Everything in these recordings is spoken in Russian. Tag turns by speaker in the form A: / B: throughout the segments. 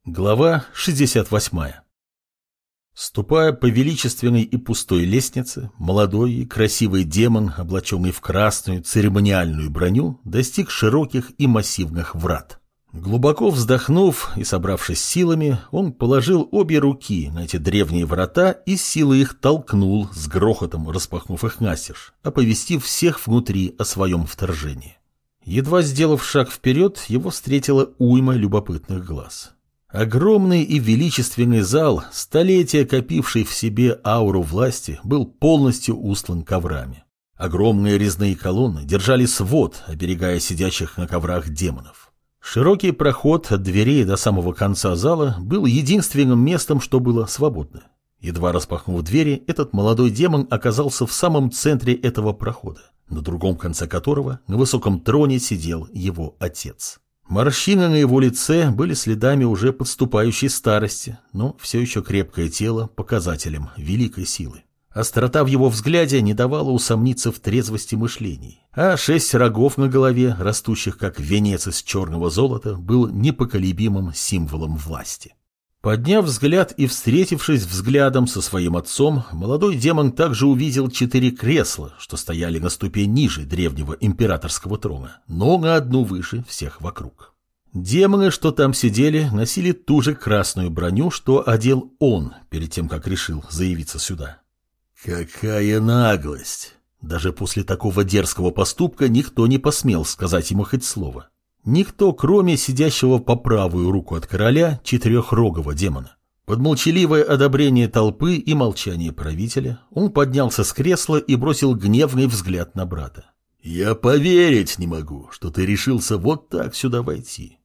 A: Глава 68. Ступая по величественной и пустой лестнице, молодой и красивый демон, облаченный в красную церемониальную броню, достиг широких и массивных врат. Глубоко вздохнув и собравшись силами, он положил обе руки на эти древние врата и силой их толкнул, с грохотом распахнув их настежь, оповестив всех внутри о своем вторжении. Едва сделав шаг вперед, его встретила уйма любопытных глаз. Огромный и величественный зал, столетия копивший в себе ауру власти, был полностью устлан коврами. Огромные резные колонны держали свод, оберегая сидящих на коврах демонов. Широкий проход от дверей до самого конца зала был единственным местом, что было свободно. Едва распахнув двери, этот молодой демон оказался в самом центре этого прохода, на другом конце которого на высоком троне сидел его отец. Морщины на его лице были следами уже подступающей старости, но все еще крепкое тело показателем великой силы. Острота в его взгляде не давала усомниться в трезвости мышлений, а 6 рогов на голове, растущих как венец из черного золота, был непоколебимым символом власти. Подняв взгляд и встретившись взглядом со своим отцом, молодой демон также увидел 4 кресла, что стояли на ступень ниже древнего императорского трона, но на одну выше всех вокруг. Демоны, что там сидели, носили ту же красную броню, что одел он перед тем, как решил заявиться сюда. Какая наглость! Даже после такого дерзкого поступка никто не посмел сказать ему хоть слово. Никто, кроме сидящего по правую руку от короля четырехрогого демона. Под молчаливое одобрение толпы и молчание правителя он поднялся с кресла и бросил гневный взгляд на брата. «Я поверить не могу, что ты решился вот так сюда войти.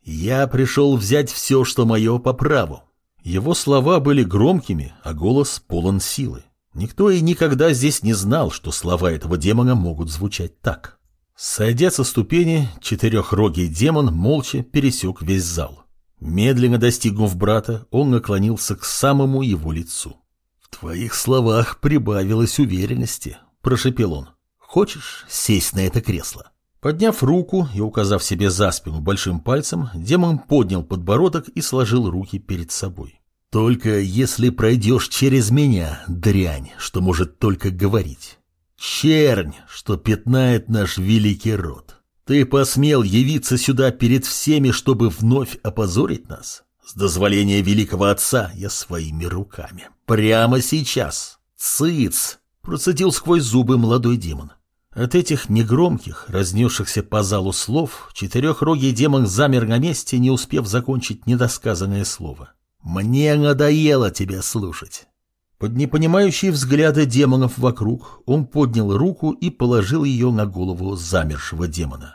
A: Я пришел взять все, что мое, по праву». Его слова были громкими, а голос полон силы. Никто и никогда здесь не знал, что слова этого демона могут звучать так. Сойдя со ступени, четырехрогий демон молча пересек весь зал. Медленно достигнув брата, он наклонился к самому его лицу. «В твоих словах прибавилось уверенности», — прошепел он. «Хочешь сесть на это кресло?» Подняв руку и указав себе за спину большим пальцем, демон поднял подбородок и сложил руки перед собой. «Только если пройдешь через меня, дрянь, что может только говорить. Чернь, что пятнает наш великий род. Ты посмел явиться сюда перед всеми, чтобы вновь опозорить нас? С дозволения великого отца я своими руками. Прямо сейчас. Цыц!» Процедил сквозь зубы молодой демон. От этих негромких, разнесшихся по залу слов, четырехрогий демон замер на месте, не успев закончить недосказанное слово. «Мне надоело тебя слушать». Под непонимающие взгляды демонов вокруг он поднял руку и положил ее на голову замершего демона.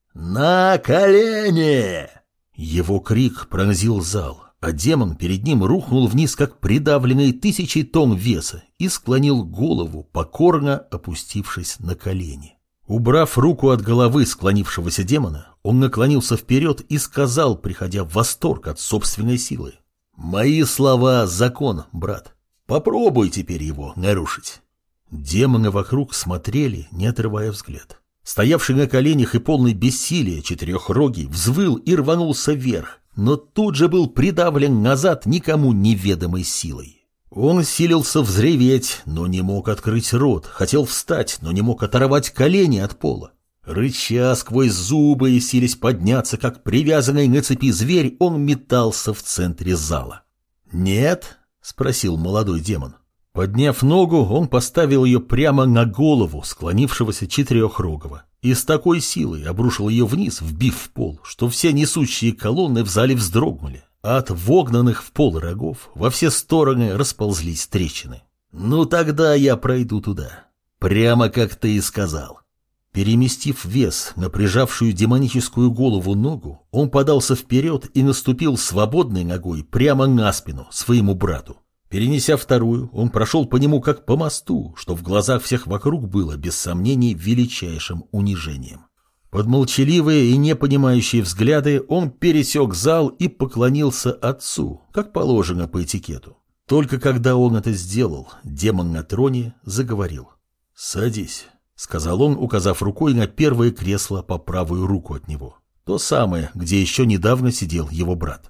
A: «На колени!» Его крик пронзил зал, а демон перед ним рухнул вниз, как придавленный 1000 тонн веса, и склонил голову, покорно опустившись на колени. Убрав руку от головы склонившегося демона, он наклонился вперед и сказал, приходя в восторг от собственной силы: «Мои слова — закон, брат. Попробуй теперь его нарушить». Демоны вокруг смотрели, не отрывая взгляд. Стоявший на коленях и полный бессилия четырехрогий взвыл и рванулся вверх, но тут же был придавлен назад никому неведомой силой. Он силился взреветь, но не мог открыть рот, хотел встать, но не мог оторвать колени от пола. Рыча сквозь зубы и силясь подняться, как привязанный на цепи зверь, он метался в центре зала. «Нет?» — спросил молодой демон. Подняв ногу, он поставил ее прямо на голову склонившегося четырехрогого и с такой силой обрушил ее вниз, вбив в пол, что все несущие колонны в зале вздрогнули, а от вогнанных в пол рогов во все стороны расползлись трещины. «Ну тогда я пройду туда, прямо как ты и сказал». Переместив вес на прижавшую демоническую голову ногу, он подался вперед и наступил свободной ногой прямо на спину своему брату. Перенеся вторую, он прошел по нему как по мосту, что в глазах всех вокруг было, без сомнений, величайшим унижением. Под молчаливые и непонимающие взгляды он пересек зал и поклонился отцу, как положено по этикету. Только когда он это сделал, демон на троне заговорил. «Садись», — сказал он, указав рукой на первое кресло по правую руку от него. То самое, где еще недавно сидел его брат.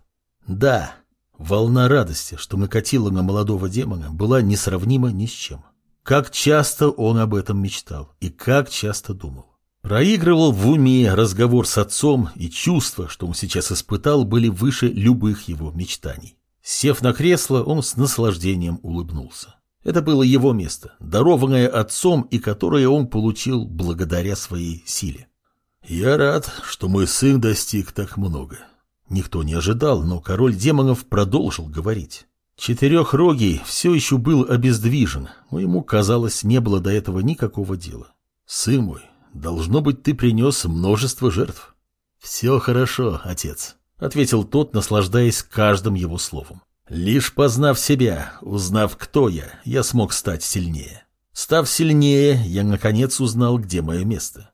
A: Да, волна радости, что накатила на молодого демона, была несравнима ни с чем. Как часто он об этом мечтал и как часто думал. Проигрывал в уме разговор с отцом, и чувства, что он сейчас испытал, были выше любых его мечтаний. Сев на кресло, он с наслаждением улыбнулся. Это было его место, дарованное отцом и которое он получил благодаря своей силе. «Я рад, что мой сын достиг так много». Никто не ожидал, но король демонов продолжил говорить. Четырехрогий все еще был обездвижен, но ему, казалось, не было до этого никакого дела. «Сын мой, должно быть, ты принес множество жертв». «Все хорошо, отец», — ответил тот, наслаждаясь каждым его словом. «Лишь познав себя, узнав, кто я смог стать сильнее. Став сильнее, я наконец узнал, где мое место.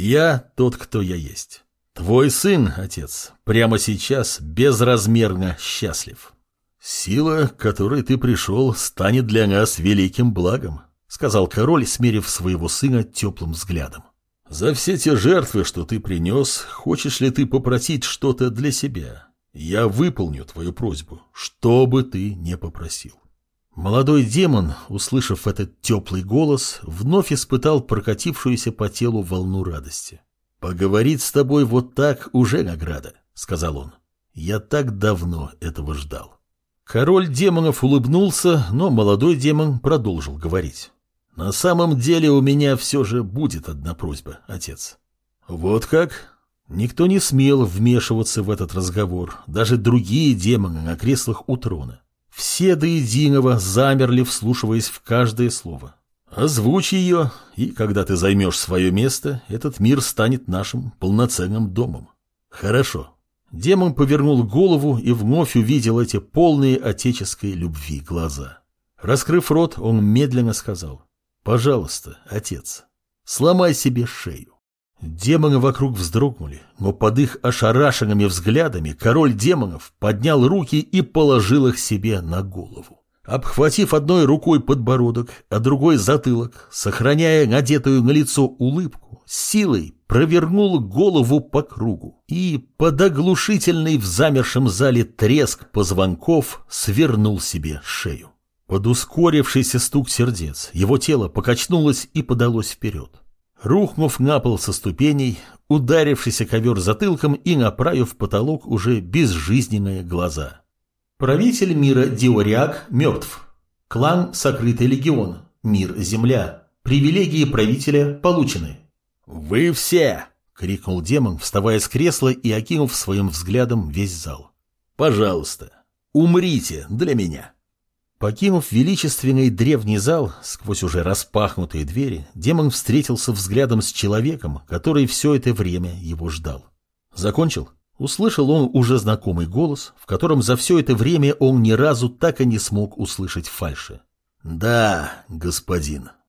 A: Я тот, кто я есть. Твой сын, отец, прямо сейчас безразмерно счастлив. Сила, к которой ты пришел, станет для нас великим благом», — сказал король, смерив своего сына теплым взглядом. «За все те жертвы, что ты принес, хочешь ли ты попросить что-то для себя? Я выполню твою просьбу, что бы ты ни попросил». Молодой демон, услышав этот теплый голос, вновь испытал прокатившуюся по телу волну радости. «Поговорить с тобой вот так уже награда», — сказал он. «Я так давно этого ждал». Король демонов улыбнулся, но молодой демон продолжил говорить. «На самом деле у меня все же будет одна просьба, отец». «Вот как?» Никто не смел вмешиваться в этот разговор, даже другие демоны на креслах у трона. Все до единого замерли, вслушиваясь в каждое слово. «Озвучь ее, и когда ты займешь свое место, этот мир станет нашим полноценным домом». «Хорошо». Демон повернул голову и вновь увидел эти полные отеческой любви глаза. Раскрыв рот, он медленно сказал: «Пожалуйста, отец, сломай себе шею». Демоны вокруг вздрогнули, но под их ошарашенными взглядами король демонов поднял руки и положил их себе на голову. Обхватив одной рукой подбородок, а другой затылок, сохраняя надетую на лицо улыбку, силой провернул голову по кругу и под оглушительный в замершем зале треск позвонков свернул себе шею. Под ускорившийся стук сердец его тело покачнулось и подалось вперед. Рухнув на пол со ступеней, ударившийся ковер затылком и направив в потолок уже безжизненные глаза. Правитель мира Диориак мертв. Клан Сокрытый Легион. Мир Земля. Привилегии правителя получены. «Вы все!» — крикнул демон, вставая с кресла и окинув своим взглядом весь зал. «Пожалуйста, умрите для меня!» Покинув величественный древний зал, сквозь уже распахнутые двери, демон встретился взглядом с человеком, который все это время его ждал. «Закончил?» Услышал он уже знакомый голос, в котором за все это время он ни разу так и не смог услышать фальши. «Да, господин».